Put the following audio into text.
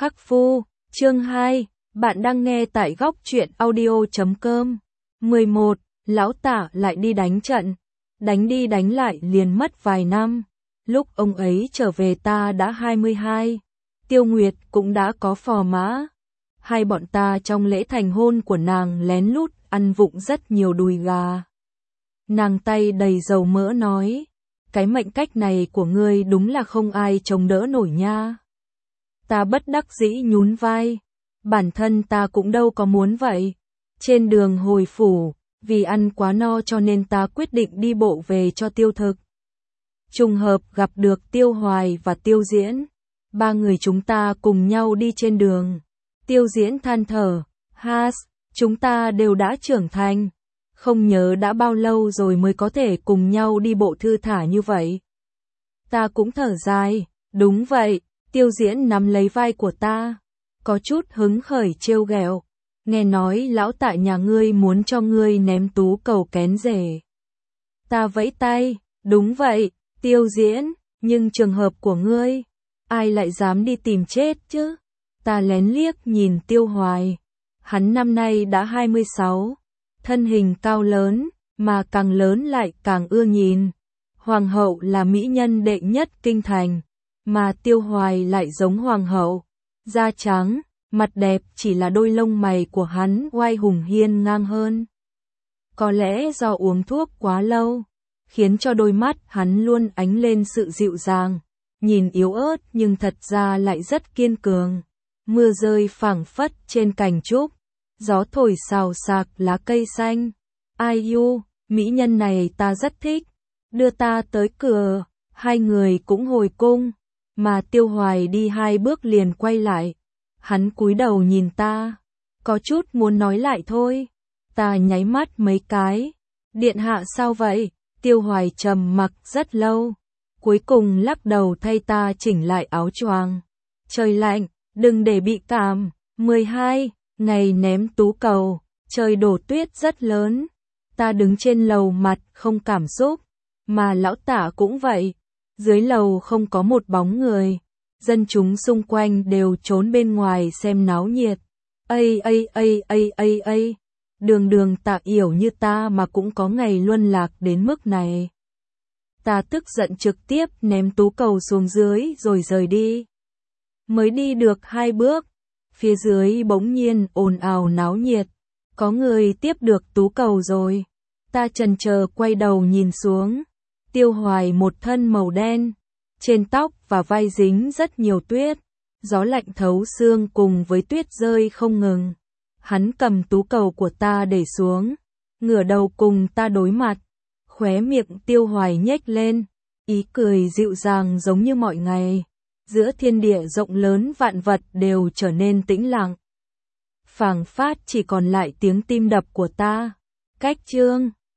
Khắc Phu, chương 2, bạn đang nghe tại góc truyện audio.com. 11. Lão Tả lại đi đánh trận. Đánh đi đánh lại liền mất vài năm. Lúc ông ấy trở về ta đã 22. Tiêu Nguyệt cũng đã có phò mã. Hai bọn ta trong lễ thành hôn của nàng lén lút ăn vụng rất nhiều đùi gà. Nàng tay đầy dầu mỡ nói, cái mệnh cách này của ngươi đúng là không ai chống đỡ nổi nha. Ta bất đắc dĩ nhún vai, bản thân ta cũng đâu có muốn vậy. Trên đường hồi phủ, vì ăn quá no cho nên ta quyết định đi bộ về cho tiêu thực. Trùng hợp gặp được Tiêu Hoài và Tiêu Diễn, ba người chúng ta cùng nhau đi trên đường. Tiêu Diễn than thở, chúng ta đều đã trưởng thành, không nhớ đã bao lâu rồi mới có thể cùng nhau đi bộ thư thả như vậy. Ta cũng thở dài, đúng vậy. Tiêu Diễn nắm lấy vai của ta, có chút hứng khởi trêu ghẹo, nghe nói lão tại nhà ngươi muốn cho ngươi ném tú cầu kén rể. Ta vẫy tay, đúng vậy, Tiêu Diễn, nhưng trường hợp của ngươi, ai lại dám đi tìm chết chứ? Ta lén liếc nhìn Tiêu Hoài, hắn năm nay đã 26, thân hình cao lớn, mà càng lớn lại càng ưa nhìn. Hoàng hậu là mỹ nhân đệ nhất kinh thành, mà Tiêu Hoài lại giống hoàng hậu, da trắng, mặt đẹp, chỉ là đôi lông mày của hắn oai hùng hiên ngang hơn. Có lẽ do uống thuốc quá lâu, khiến cho đôi mắt hắn luôn ánh lên sự dịu dàng, nhìn yếu ớt nhưng thật ra lại rất kiên cường. Mưa rơi phảng phất trên cành trúc, gió thổi xào xạc lá cây xanh. Ai u, mỹ nhân này ta rất thích, đưa ta tới cửa, hai người cũng hồi cung. Mà Tiêu Hoài đi 2 bước liền quay lại. Hắn cúi đầu nhìn ta, có chút muốn nói lại thôi. Ta nháy mắt mấy cái. Điện hạ sao vậy? Tiêu Hoài trầm mặc rất lâu, cuối cùng lắc đầu thay ta chỉnh lại áo choàng. Trời lạnh, đừng để bị cảm. 12. Ngày ném tú cầu, trời đổ tuyết rất lớn. Ta đứng trên lầu mặt không cảm xúc, mà lão Tả cũng vậy. Dưới lầu không có một bóng người, dân chúng xung quanh đều trốn bên ngoài xem náo nhiệt. Đường Tạ Yểu như ta mà cũng có ngày luân lạc đến mức này. Ta tức giận trực tiếp ném tú cầu xuống dưới rồi rời đi. Mới đi được 2 bước, phía dưới bỗng nhiên ồn ào náo nhiệt, có người tiếp được tú cầu rồi. Ta chần chờ quay đầu nhìn xuống. Tiêu Hoài một thân màu đen, trên tóc và vai dính rất nhiều tuyết, gió lạnh thấu xương cùng với tuyết rơi không ngừng. Hắn cầm tú cầu của ta để xuống, ngửa đầu cùng ta đối mặt, khóe miệng Tiêu Hoài nhếch lên, ý cười dịu dàng giống như mọi ngày. Giữa thiên địa rộng lớn vạn vật đều trở nên tĩnh lặng. Phảng phất chỉ còn lại tiếng tim đập của ta. Cách chương